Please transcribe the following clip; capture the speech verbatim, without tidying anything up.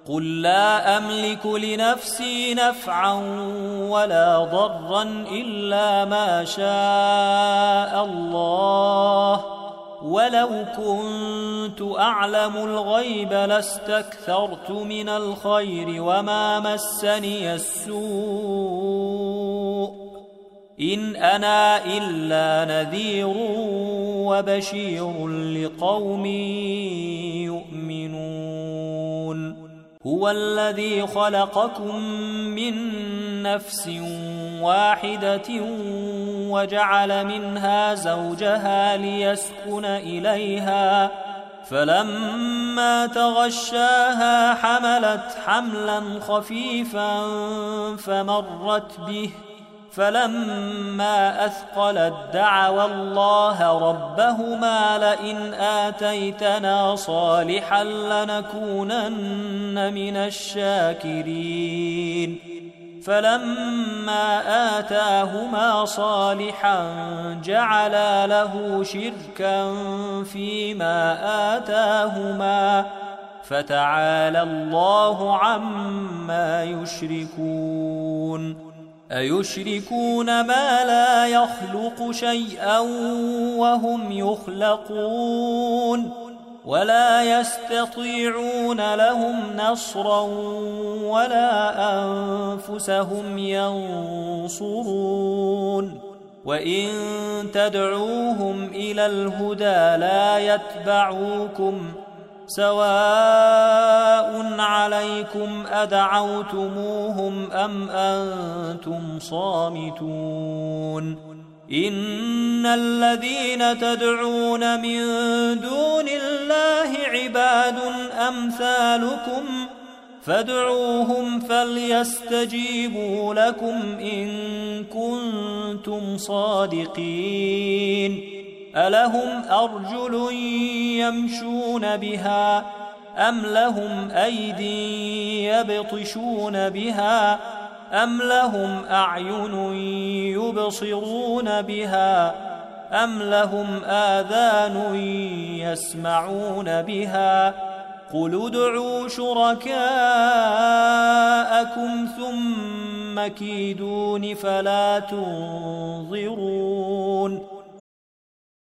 قل لا أملك لنفسي نفعا ولا ضرا إلا ما شاء الله، ولو كنت أعلم الغيب لاستكثرت من الخير وما مسني السوء، إن أنا إلا نذير وبشير لقوم يؤمنون. هو الذي خلقكم من نفس واحدة وجعل منها زوجها ليسكن إليها، فلما تغشاها حملت حملا خفيفا فمرت به، فلما أثقلت دعوا الله ربهما لئن آتيتنا صالحا لنكونن من الشاكرين، فلما آتاهما صالحا جعلا له شركا فيما آتاهما، فتعالى الله عما يشركون. أيشركون ما لا يخلق شيئا وهم يخلقون، ولا يستطيعون لهم نصرا ولا أنفسهم ينصرون. وإن تدعوهم إلى الهدى لا يتبعوكم، سواء عليكم أدعوتموهم أم أنتم صامتون. إن الذين تدعون من دون الله عباد أمثالكم، فادعوهم فليستجيبوا لكم إن كنتم صادقين. ألهم أرجل يمشون بها أم لهم أيدي يبطشون بها أم لهم أعين يبصرون بها أم لهم آذان يسمعون بها؟ قل ادعوا شركاءكم ثم كيدون فلا تنظرون.